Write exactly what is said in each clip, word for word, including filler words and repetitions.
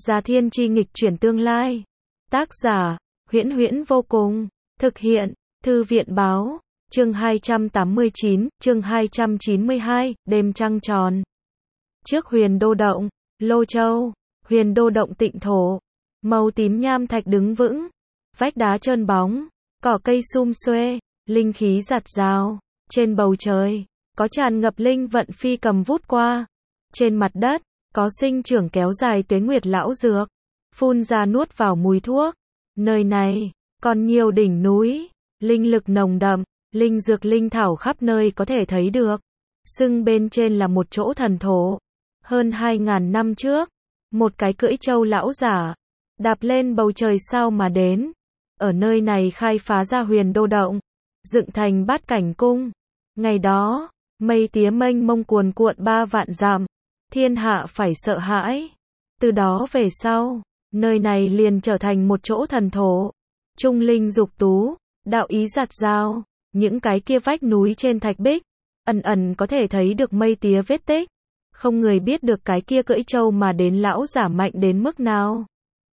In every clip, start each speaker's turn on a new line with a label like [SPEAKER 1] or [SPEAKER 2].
[SPEAKER 1] Gia Thiên Chi nghịch chuyển tương lai. Tác giả, Huyễn Huyễn vô cùng. Thực hiện, Thư viện Báo. Chương hai trăm tám mươi chín, chương hai trăm chín mươi hai, đêm trăng tròn. Trước Huyền Đô Động, Lô Châu, Huyền Đô Động tịnh thổ. Màu tím nham thạch đứng vững. Vách đá trơn bóng, cỏ cây sum xuê, linh khí giạt rào. Trên bầu trời, có tràn ngập linh vận phi cầm vút qua. Trên mặt đất, có sinh trưởng kéo dài tuế nguyệt lão dược, phun ra nuốt vào mùi thuốc. Nơi này, còn nhiều đỉnh núi, linh lực nồng đậm, linh dược linh thảo khắp nơi có thể thấy được. Xưng bên trên là một chỗ thần thổ. Hơn hai ngàn năm trước, một cái cưỡi trâu lão giả, đạp lên bầu trời sao mà đến. Ở nơi này khai phá ra Huyền Đô Động, dựng thành Bát Cảnh Cung. Ngày đó, mây tía mênh mông cuồn cuộn ba vạn dặm, thiên hạ phải sợ hãi. Từ đó về sau, nơi này liền trở thành một chỗ thần thổ. Trung linh dục tú, đạo ý giạt rào, những cái kia vách núi trên thạch bích, ẩn ẩn có thể thấy được mây tía vết tích. Không người biết được cái kia cưỡi trâu mà đến lão giả mạnh đến mức nào.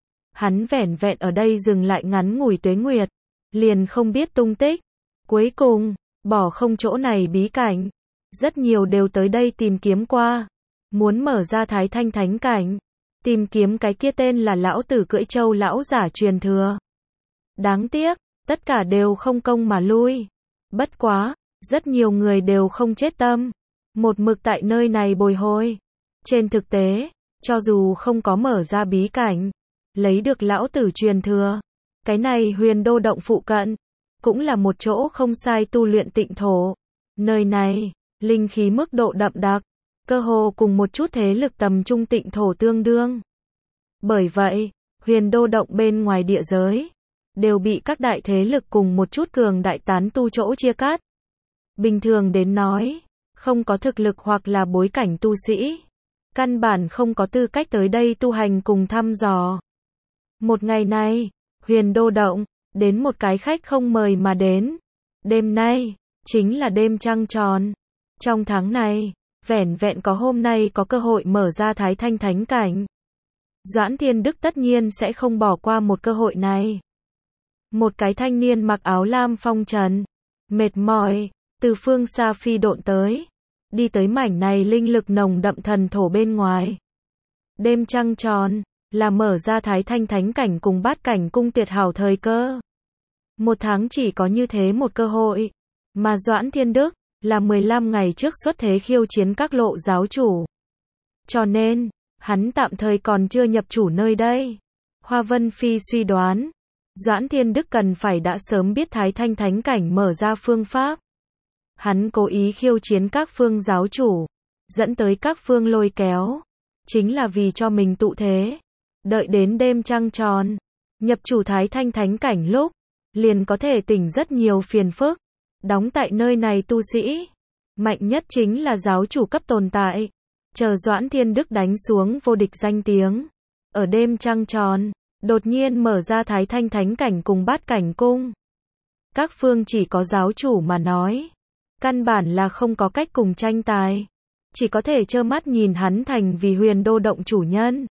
[SPEAKER 1] Hắn vẻn vẹn ở đây dừng lại ngắn ngủi tuế nguyệt, liền không biết tung tích. Cuối cùng, bỏ không chỗ này bí cảnh. Rất nhiều đều tới đây tìm kiếm qua, muốn mở ra Thái Thanh Thánh Cảnh, tìm kiếm cái kia tên là lão tử cưỡi trâu lão giả truyền thừa. Đáng tiếc, tất cả đều không công mà lui. Bất quá, rất nhiều người đều không chết tâm, một mực tại nơi này bồi hồi. Trên thực tế, cho dù không có mở ra bí cảnh, lấy được lão tử truyền thừa, cái này Huyền Đô Động phụ cận, cũng là một chỗ không sai tu luyện tịnh thổ. Nơi này, linh khí mức độ đậm đặc, cơ hồ cùng một chút thế lực tầm trung tịnh thổ tương đương. Bởi vậy, Huyền Đô Động bên ngoài địa giới, đều bị các đại thế lực cùng một chút cường đại tán tu chỗ chia cắt. Bình thường đến nói, không có thực lực hoặc là bối cảnh tu sĩ, căn bản không có tư cách tới đây tu hành cùng thăm dò. Một ngày này, Huyền Đô Động, đến một cái khách không mời mà đến. Đêm nay, chính là đêm trăng tròn. Trong tháng này, vẻn vẹn có hôm nay có cơ hội mở ra Thái Thanh Thánh Cảnh. Doãn Thiên Đức tất nhiên sẽ không bỏ qua một cơ hội này. Một cái thanh niên mặc áo lam phong trần, mệt mỏi, từ phương xa phi độn tới. Đi tới mảnh này linh lực nồng đậm thần thổ bên ngoài. Đêm trăng tròn, là mở ra Thái Thanh Thánh Cảnh cùng Bát Cảnh Cung tuyệt hảo thời cơ. Một tháng chỉ có như thế một cơ hội. Mà Doãn Thiên Đức, là mười lăm ngày trước xuất thế khiêu chiến các lộ giáo chủ. Cho nên, hắn tạm thời còn chưa nhập chủ nơi đây. Hoa Vân Phi suy đoán, Doãn Thiên Đức cần phải đã sớm biết Thái Thanh Thánh Cảnh mở ra phương pháp. Hắn cố ý khiêu chiến các phương giáo chủ, dẫn tới các phương lôi kéo, chính là vì cho mình tụ thế. Đợi đến đêm trăng tròn, nhập chủ Thái Thanh Thánh Cảnh lúc, liền có thể tỉnh rất nhiều phiền phức. Đóng tại nơi này tu sĩ, mạnh nhất chính là giáo chủ cấp tồn tại. Chờ Doãn Thiên Đức đánh xuống vô địch danh tiếng. Ở đêm trăng tròn, đột nhiên mở ra Thái Thanh Thánh Cảnh cùng Bát Cảnh Cung. Các phương chỉ có giáo chủ mà nói, căn bản là không có cách cùng tranh tài. Chỉ có thể trơ mắt nhìn hắn thành vì Huyền Đô Động chủ nhân.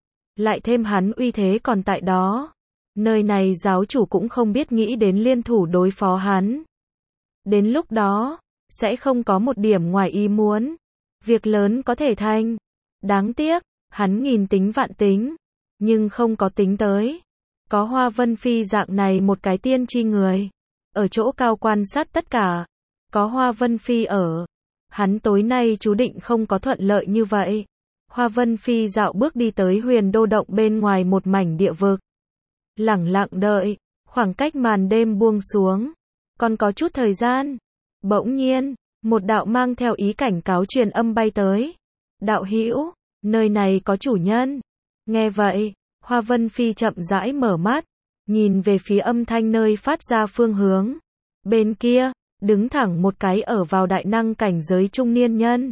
[SPEAKER 1] Lại thêm hắn uy thế còn tại đó. Nơi này giáo chủ cũng không biết nghĩ đến liên thủ đối phó hắn. Đến lúc đó, sẽ không có một điểm ngoài ý muốn. Việc lớn có thể thành. Đáng tiếc, hắn nghìn tính vạn tính, nhưng không có tính tới. Có Hoa Vân Phi dạng này một cái tiên tri người, ở chỗ cao quan sát tất cả. Có Hoa Vân Phi ở, hắn tối nay chú định không có thuận lợi như vậy. Hoa Vân Phi dạo bước đi tới Huyền Đô Động bên ngoài một mảnh địa vực. Lẳng lặng đợi, khoảng cách màn đêm buông xuống. Còn có chút thời gian. Bỗng nhiên, một đạo mang theo ý cảnh cáo truyền âm bay tới. Đạo hữu, nơi này có chủ nhân. Nghe vậy, Hoa Vân Phi chậm rãi mở mắt, nhìn về phía âm thanh nơi phát ra phương hướng. Bên kia, đứng thẳng một cái ở vào đại năng cảnh giới trung niên nhân.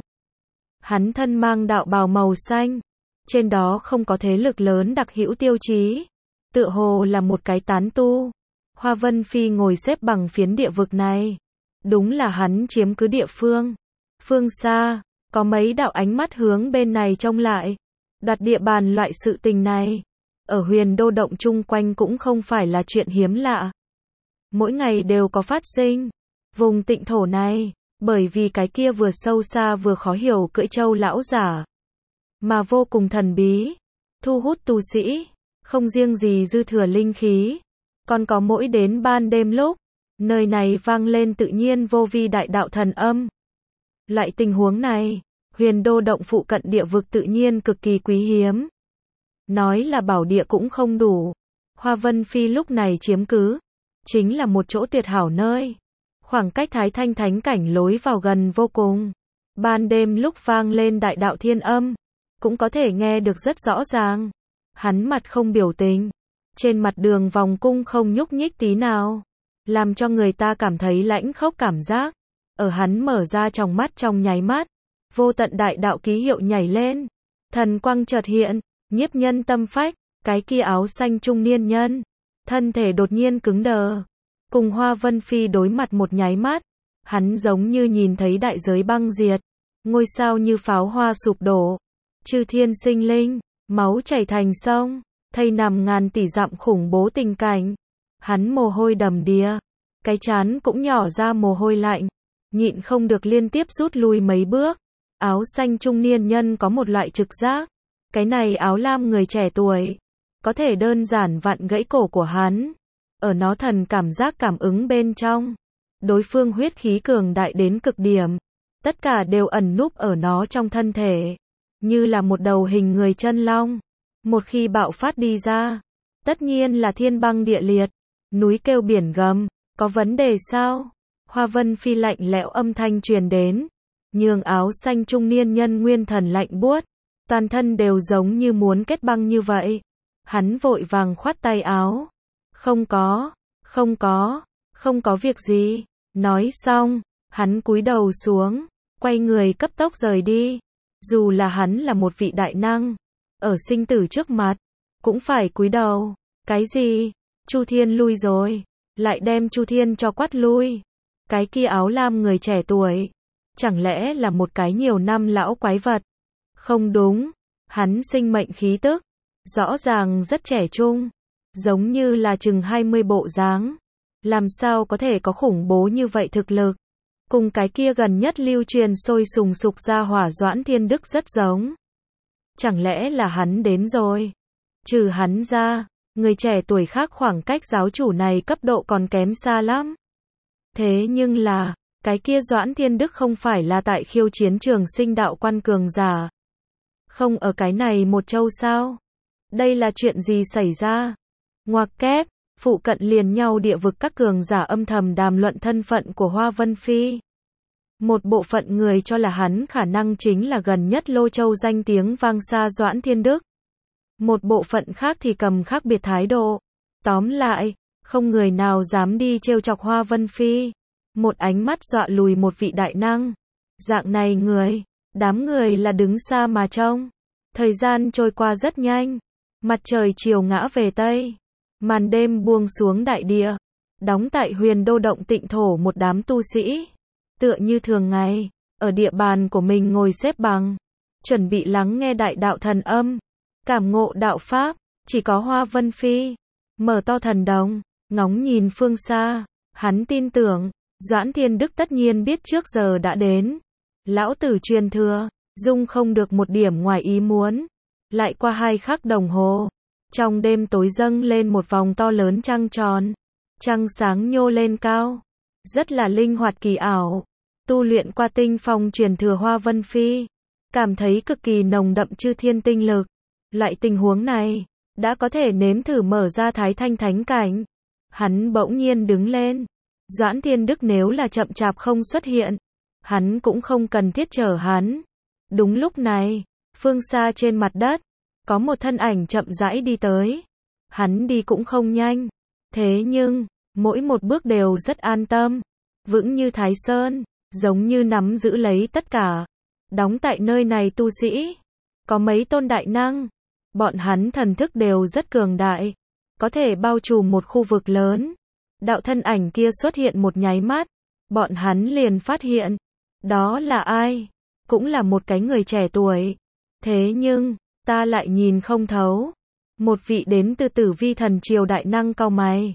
[SPEAKER 1] Hắn thân mang đạo bào màu xanh, trên đó không có thế lực lớn đặc hữu tiêu chí, tựa hồ là một cái tán tu. Hoa Vân Phi ngồi xếp bằng phiến địa vực này, đúng là hắn chiếm cứ địa phương. Phương xa, có mấy đạo ánh mắt hướng bên này trông lại. Đoạt địa bàn loại sự tình này, ở huyền đô động chung quanh cũng không phải là chuyện hiếm lạ. Mỗi ngày đều có phát sinh. Vùng tịnh thổ này, bởi vì cái kia vừa sâu xa vừa khó hiểu cưỡi châu lão giả, mà vô cùng thần bí, thu hút tu sĩ, không riêng gì dư thừa linh khí, còn có mỗi đến ban đêm lúc, nơi này vang lên tự nhiên vô vi đại đạo thần âm. Loại tình huống này, huyền đô động phụ cận địa vực tự nhiên cực kỳ quý hiếm. Nói là bảo địa cũng không đủ. Hoa Vân Phi lúc này chiếm cứ, chính là một chỗ tuyệt hảo nơi. Khoảng cách Thái Thanh Thánh cảnh lối vào gần vô cùng. Ban đêm lúc vang lên đại đạo thiên âm, cũng có thể nghe được rất rõ ràng. Hắn mặt không biểu tình, trên mặt đường vòng cung không nhúc nhích tí nào, làm cho người ta cảm thấy lãnh khốc cảm giác. Ở hắn mở ra tròng mắt trong nháy mắt, vô tận đại đạo ký hiệu nhảy lên, thần quang chợt hiện, nhiếp nhân tâm phách. Cái kia áo xanh trung niên nhân, thân thể đột nhiên cứng đờ, cùng Hoa Vân Phi đối mặt một nháy mắt, hắn giống như nhìn thấy đại giới băng diệt, ngôi sao như pháo hoa sụp đổ, chư thiên sinh linh, máu chảy thành sông, thây nằm ngàn tỷ dặm khủng bố tình cảnh. Hắn mồ hôi đầm đìa, cái trán cũng nhỏ ra mồ hôi lạnh, nhịn không được liên tiếp rút lui mấy bước. Áo xanh trung niên nhân có một loại trực giác, cái này áo lam người trẻ tuổi, có thể đơn giản vặn gãy cổ của hắn. Ở nó thần cảm giác cảm ứng bên trong, đối phương huyết khí cường đại đến cực điểm, tất cả đều ẩn núp ở nó trong thân thể, như là một đầu hình người chân long. Một khi bạo phát đi ra, tất nhiên là thiên băng địa liệt, núi kêu biển gầm. Có vấn đề sao? Hoa Vân Phi lạnh lẽo âm thanh truyền đến, nhường áo xanh trung niên nhân nguyên thần lạnh buốt, toàn thân đều giống như muốn kết băng như vậy. Hắn vội vàng khoát tay áo. Không có, không có, không có việc gì. Nói xong, hắn cúi đầu xuống, quay người cấp tốc rời đi. Dù là hắn là một vị đại năng, ở sinh tử trước mặt, cũng phải cúi đầu. Cái gì? Chu Thiên lui rồi, lại đem Chu Thiên cho quát lui. Cái kia áo lam người trẻ tuổi, chẳng lẽ là một cái nhiều năm lão quái vật? Không đúng, hắn sinh mệnh khí tức, rõ ràng rất trẻ trung, giống như là chừng hai mươi bộ dáng. Làm sao có thể có khủng bố như vậy thực lực? Cùng cái kia gần nhất lưu truyền sôi sùng sục ra hỏa Doãn Thiên Đức rất giống. Chẳng lẽ là hắn đến rồi? Trừ hắn ra, người trẻ tuổi khác khoảng cách giáo chủ này cấp độ còn kém xa lắm. Thế nhưng là, cái kia Doãn Thiên Đức không phải là tại khiêu chiến trường sinh đạo quan cường giả. Không ở cái này một châu sao? Đây là chuyện gì xảy ra? Ngoặc kép, phụ cận liền nhau địa vực các cường giả âm thầm đàm luận thân phận của Hoa Vân Phi. Một bộ phận người cho là hắn khả năng chính là gần nhất Lô Châu danh tiếng vang xa Doãn Thiên Đức. Một bộ phận khác thì cầm khác biệt thái độ. Tóm lại, không người nào dám đi trêu chọc Hoa Vân Phi. Một ánh mắt dọa lùi một vị đại năng. Dạng này người, đám người là đứng xa mà trông. Thời gian trôi qua rất nhanh. Mặt trời chiều ngã về Tây. Màn đêm buông xuống đại địa. Đóng tại huyền đô động tịnh thổ một đám tu sĩ. Tựa như thường ngày, ở địa bàn của mình ngồi xếp bằng. Chuẩn bị lắng nghe đại đạo thần âm. Cảm ngộ đạo pháp. Chỉ có Hoa Vân Phi mở to thần đồng, ngóng nhìn phương xa. Hắn tin tưởng, Doãn Thiên Đức tất nhiên biết trước giờ đã đến. Lão tử truyền thừa, dung không được một điểm ngoài ý muốn. Lại qua hai khắc đồng hồ, trong đêm tối dâng lên một vòng to lớn trăng tròn. Trăng sáng nhô lên cao, rất là linh hoạt kỳ ảo. Tu luyện qua tinh phong truyền thừa Hoa Vân Phi, cảm thấy cực kỳ nồng đậm chư thiên tinh lực. Loại tình huống này, đã có thể nếm thử mở ra Thái Thanh Thánh cảnh. Hắn bỗng nhiên đứng lên. Doãn Thiên Đức nếu là chậm chạp không xuất hiện, hắn cũng không cần thiết chờ hắn. Đúng lúc này, phương xa trên mặt đất, có một thân ảnh chậm rãi đi tới. Hắn đi cũng không nhanh, thế nhưng, mỗi một bước đều rất an tâm, vững như Thái Sơn, giống như nắm giữ lấy tất cả. Đóng tại nơi này tu sĩ, có mấy tôn đại năng, bọn hắn thần thức đều rất cường đại, có thể bao trùm một khu vực lớn. Đạo thân ảnh kia xuất hiện một nháy mắt, bọn hắn liền phát hiện, đó là ai? Cũng là một cái người trẻ tuổi. Thế nhưng, ta lại nhìn không thấu. Một vị đến từ Tử Vi thần triều đại năng cau mày.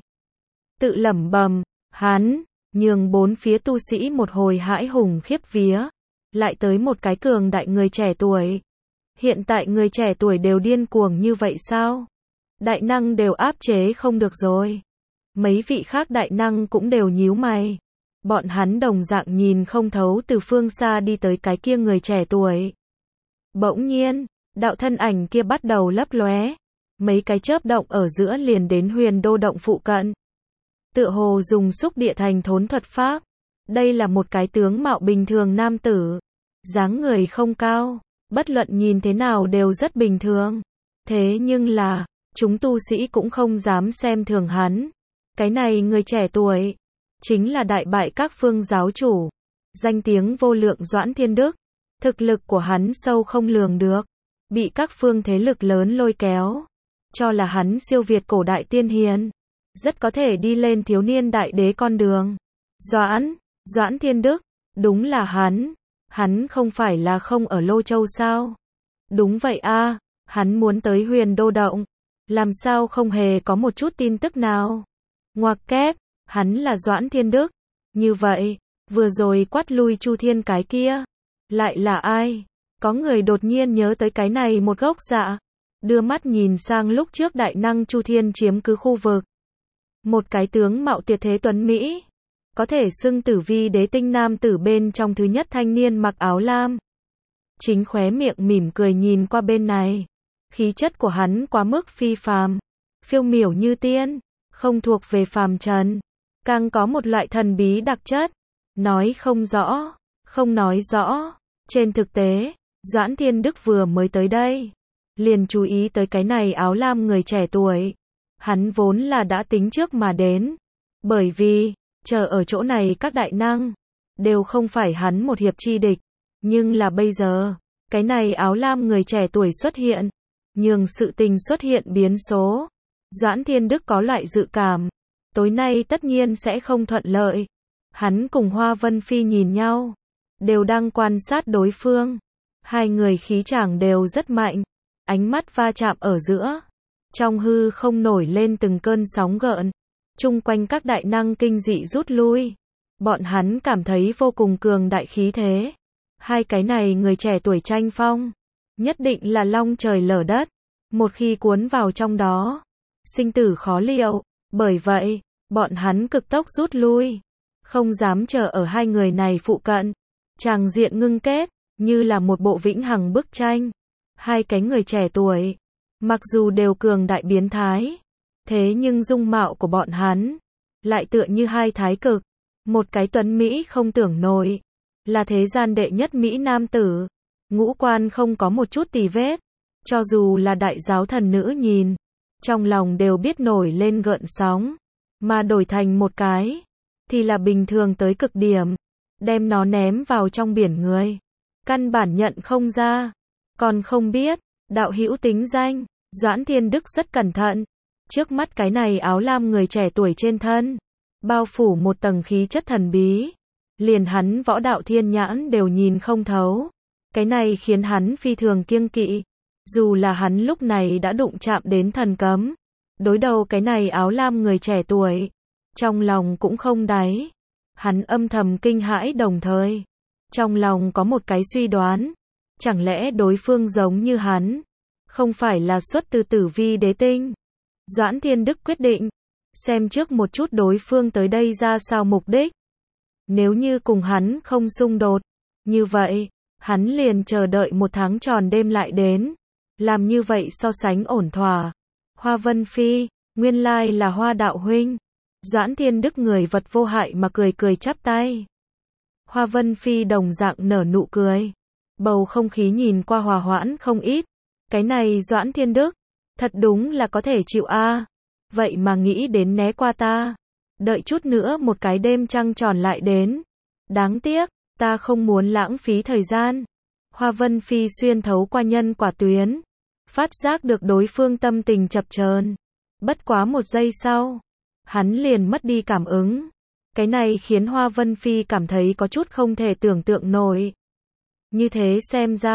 [SPEAKER 1] Tự lẩm bẩm, hắn, nhường bốn phía tu sĩ một hồi hãi hùng khiếp vía. Lại tới một cái cường đại người trẻ tuổi. Hiện tại người trẻ tuổi đều điên cuồng như vậy sao? Đại năng đều áp chế không được rồi. Mấy vị khác đại năng cũng đều nhíu mày. Bọn hắn đồng dạng nhìn không thấu từ phương xa đi tới cái kia người trẻ tuổi. Bỗng nhiên, đạo thân ảnh kia bắt đầu lấp lóe. Mấy cái chớp động ở giữa liền đến Huyền Đô động phụ cận. Tựa hồ dùng xúc địa thành thốn thuật pháp. Đây là một cái tướng mạo bình thường nam tử. Dáng người không cao, bất luận nhìn thế nào đều rất bình thường. Thế nhưng là, chúng tu sĩ cũng không dám xem thường hắn. Cái này người trẻ tuổi, chính là đại bại các phương giáo chủ. Danh tiếng vô lượng Doãn Thiên Đức. Thực lực của hắn sâu không lường được. Bị các phương thế lực lớn lôi kéo. Cho là hắn siêu việt cổ đại tiên hiền. Rất có thể đi lên thiếu niên đại đế con đường. Doãn, Doãn Thiên Đức, đúng là hắn. Hắn không phải là không ở Lô Châu sao? Đúng vậy a, hắn muốn tới Huyền Đô động. Làm sao không hề có một chút tin tức nào? Ngoặc kép, hắn là Doãn Thiên Đức. Như vậy, vừa rồi quát lui Chu Thiên cái kia. Lại là ai? Có người đột nhiên nhớ tới cái này một gốc dạ. Đưa mắt nhìn sang lúc trước đại năng Chu Thiên chiếm cứ khu vực. Một cái tướng mạo tuyệt thế tuấn Mỹ. Có thể xưng Tử Vi đế tinh nam tử bên trong thứ nhất thanh niên mặc áo lam. Chính khóe miệng mỉm cười nhìn qua bên này. Khí chất của hắn quá mức phi phàm, phiêu miểu như tiên, không thuộc về phàm trần, càng có một loại thần bí đặc chất. Nói không rõ, không nói rõ. Trên thực tế, Doãn Thiên Đức vừa mới tới đây, liền chú ý tới cái này áo lam người trẻ tuổi. Hắn vốn là đã tính trước mà đến, bởi vì chờ ở chỗ này các đại năng đều không phải hắn một hiệp chi địch, nhưng là bây giờ, cái này áo lam người trẻ tuổi xuất hiện, nhường sự tình xuất hiện biến số. Doãn Thiên Đức có loại dự cảm, tối nay tất nhiên sẽ không thuận lợi. Hắn cùng Hoa Vân Phi nhìn nhau, đều đang quan sát đối phương. Hai người khí chàng đều rất mạnh, ánh mắt va chạm ở giữa, trong hư không nổi lên từng cơn sóng gợn. Chung quanh các đại năng kinh dị rút lui. Bọn hắn cảm thấy vô cùng cường đại khí thế. Hai cái này người trẻ tuổi tranh phong, nhất định là long trời lở đất. Một khi cuốn vào trong đó, sinh tử khó liệu. Bởi vậy, bọn hắn cực tốc rút lui, không dám chờ ở hai người này phụ cận. Tràng diện ngưng kết, như là một bộ vĩnh hằng bức tranh. Hai cái người trẻ tuổi, mặc dù đều cường đại biến thái, thế nhưng dung mạo của bọn hắn lại tựa như hai thái cực. Một cái tuấn Mỹ không tưởng nổi, là thế gian đệ nhất Mỹ nam tử, ngũ quan không có một chút tì vết. Cho dù là đại giáo thần nữ nhìn, trong lòng đều biết nổi lên gợn sóng. Mà đổi thành một cái, thì là bình thường tới cực điểm. Đem nó ném vào trong biển người, căn bản nhận không ra. Còn không biết, đạo hữu tính danh. Doãn Thiên Đức rất cẩn thận. Trước mắt cái này áo lam người trẻ tuổi trên thân, bao phủ một tầng khí chất thần bí. Liền hắn võ đạo thiên nhãn đều nhìn không thấu. Cái này khiến hắn phi thường kiêng kỵ. Dù là hắn lúc này đã đụng chạm đến thần cấm, đối đầu cái này áo lam người trẻ tuổi, trong lòng cũng không đáy. Hắn âm thầm kinh hãi đồng thời, trong lòng có một cái suy đoán. Chẳng lẽ đối phương giống như hắn, không phải là xuất từ Tử Vi đế tinh? Doãn Thiên Đức quyết định xem trước một chút đối phương tới đây ra sao mục đích. Nếu như cùng hắn không xung đột, như vậy, hắn liền chờ đợi một tháng tròn đêm lại đến. Làm như vậy so sánh ổn thỏa. Hoa Vân Phi, nguyên lai là Hoa đạo huynh. Doãn Thiên Đức người vật vô hại mà cười cười chắp tay. Hoa Vân Phi đồng dạng nở nụ cười. Bầu không khí nhìn qua hòa hoãn không ít. Cái này Doãn Thiên Đức, thật đúng là có thể chịu a. Vậy mà nghĩ đến né qua ta. Đợi chút nữa một cái đêm trăng tròn lại đến. Đáng tiếc, ta không muốn lãng phí thời gian. Hoa Vân Phi xuyên thấu qua nhân quả tuyến, phát giác được đối phương tâm tình chập chờn. Bất quá một giây sau, hắn liền mất đi cảm ứng. Cái này khiến Hoa Vân Phi cảm thấy có chút không thể tưởng tượng nổi. Như thế xem ra,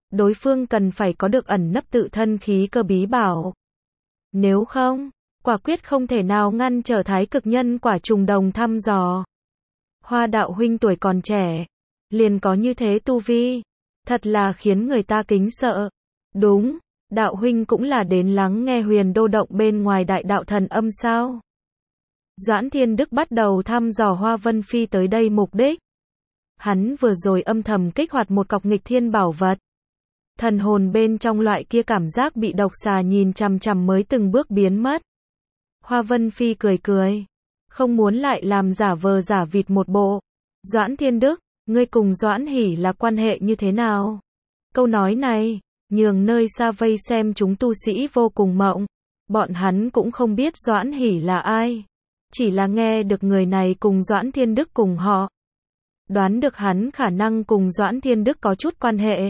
[SPEAKER 1] đối phương cần phải có được ẩn nấp tự thân khí cơ bí bảo. Nếu không, quả quyết không thể nào ngăn trở thái cực nhân quả trùng đồng thăm dò. Hoa đạo huynh tuổi còn trẻ, liền có như thế tu vi, thật là khiến người ta kính sợ. Đúng, đạo huynh cũng là đến lắng nghe huyền đô động bên ngoài đại đạo thần âm sao? Doãn Thiên Đức bắt đầu thăm dò Hoa Vân Phi tới đây mục đích. Hắn vừa rồi âm thầm kích hoạt một cọc nghịch thiên bảo vật. Thần hồn bên trong loại kia cảm giác bị độc xà nhìn chằm chằm mới từng bước biến mất. Hoa Vân Phi cười cười, không muốn lại làm giả vờ giả vịt một bộ. Doãn Thiên Đức, ngươi cùng Doãn Hỷ là quan hệ như thế nào? Câu nói này, nhường nơi xa vây xem chúng tu sĩ vô cùng mộng. Bọn hắn cũng không biết Doãn Hỷ là ai. Chỉ là nghe được người này cùng Doãn Thiên Đức cùng họ. Đoán được hắn khả năng cùng Doãn Thiên Đức có chút quan hệ.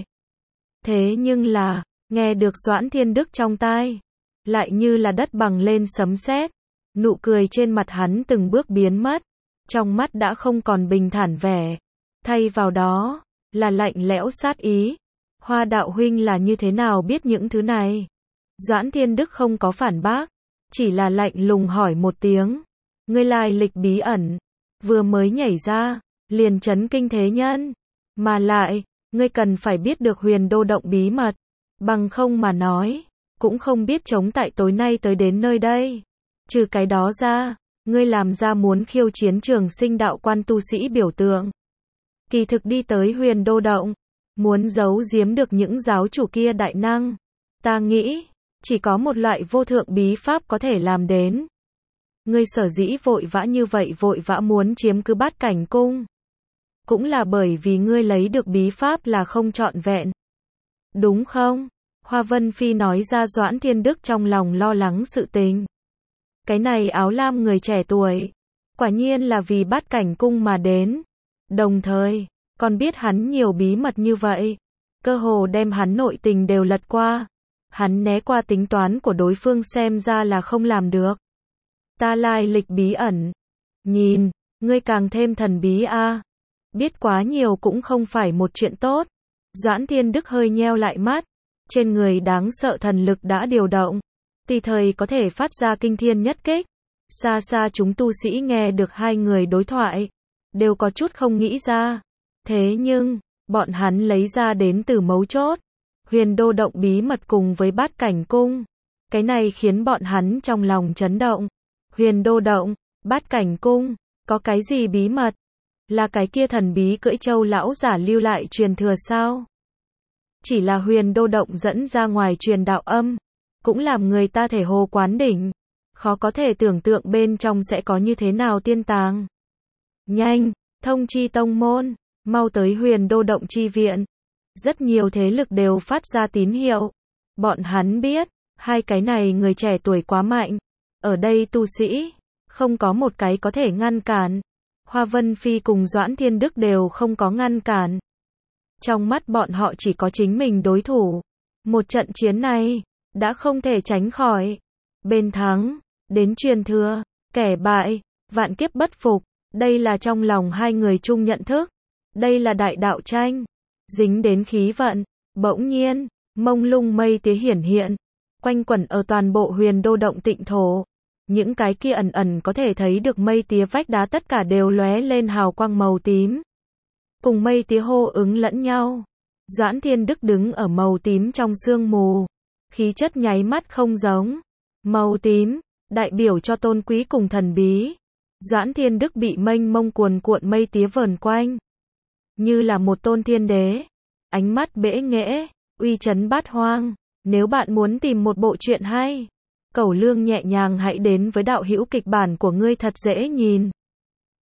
[SPEAKER 1] Thế nhưng là, nghe được Doãn Thiên Đức trong tai, lại như là đất bằng lên sấm sét. Nụ cười trên mặt hắn từng bước biến mất. Trong mắt đã không còn bình thản vẻ. Thay vào đó, là lạnh lẽo sát ý. Hoa đạo huynh là như thế nào biết những thứ này? Doãn Thiên Đức không có phản bác, chỉ là lạnh lùng hỏi một tiếng. Ngươi lai lịch bí ẩn, vừa mới nhảy ra, liền chấn kinh thế nhân. Mà lại, ngươi cần phải biết được huyền đô động bí mật. Bằng không mà nói, cũng không biết chống tại tối nay tới đến nơi đây. Trừ cái đó ra, ngươi làm ra muốn khiêu chiến trường sinh đạo quan tu sĩ biểu tượng. Kỳ thực đi tới huyền đô động, muốn giấu giếm được những giáo chủ kia đại năng. Ta nghĩ, chỉ có một loại vô thượng bí pháp có thể làm đến. Ngươi sở dĩ vội vã như vậy vội vã muốn chiếm cứ Bát Cảnh Cung. Cũng là bởi vì ngươi lấy được bí pháp là không trọn vẹn. Đúng không? Hoa Vân Phi nói ra Doãn Thiên Đức trong lòng lo lắng sự tình. Cái này áo lam người trẻ tuổi, quả nhiên là vì Bát Cảnh Cung mà đến. Đồng thời, còn biết hắn nhiều bí mật như vậy. Cơ hồ đem hắn nội tình đều lật qua. Hắn né qua tính toán của đối phương xem ra là không làm được. Ta lai lịch bí ẩn. Nhìn, ngươi càng thêm thần bí a. À. Biết quá nhiều cũng không phải một chuyện tốt. Doãn Thiên Đức hơi nheo lại mắt. Trên người đáng sợ thần lực đã điều động. Tùy thời có thể phát ra kinh thiên nhất kích. Xa xa chúng tu sĩ nghe được hai người đối thoại. Đều có chút không nghĩ ra. Thế nhưng, bọn hắn lấy ra đến từ mấu chốt. Huyền đô động bí mật cùng với Bát Cảnh Cung. Cái này khiến bọn hắn trong lòng chấn động. Huyền đô động, Bát Cảnh Cung, có cái gì bí mật? Là cái kia thần bí cưỡi châu lão giả lưu lại truyền thừa sao? Chỉ là huyền đô động dẫn ra ngoài truyền đạo âm, cũng làm người ta thể hồ quán đỉnh. Khó có thể tưởng tượng bên trong sẽ có như thế nào tiên tàng. Nhanh, thông chi tông môn, mau tới huyền đô động chi viện. Rất nhiều thế lực đều phát ra tín hiệu. Bọn hắn biết, hai cái này người trẻ tuổi quá mạnh. Ở đây tu sĩ, không có một cái có thể ngăn cản. Hoa Vân Phi cùng Doãn Thiên Đức đều không có ngăn cản. Trong mắt bọn họ chỉ có chính mình đối thủ. Một trận chiến này, đã không thể tránh khỏi. Bên thắng, đến truyền thừa, kẻ bại, vạn kiếp bất phục. Đây là trong lòng hai người chung nhận thức. Đây là đại đạo tranh. Dính đến khí vận. Bỗng nhiên, mông lung mây tía hiển hiện. Quanh quẩn ở toàn bộ huyền đô động tịnh thổ. Những cái kia ẩn ẩn có thể thấy được mây tía vách đá tất cả đều lóe lên hào quang màu tím. Cùng mây tía hô ứng lẫn nhau. Doãn Thiên Đức đứng ở màu tím trong sương mù. Khí chất nháy mắt không giống. Màu tím, đại biểu cho tôn quý cùng thần bí. Doãn Thiên Đức bị mênh mông cuồn cuộn mây tía vờn quanh. Như là một tôn thiên đế. Ánh mắt bẽ nghễ, uy chấn bát hoang. Nếu bạn muốn tìm một bộ truyện hay, Cẩu Lương nhẹ nhàng hãy đến với đạo hữu kịch bản của ngươi thật dễ nhìn.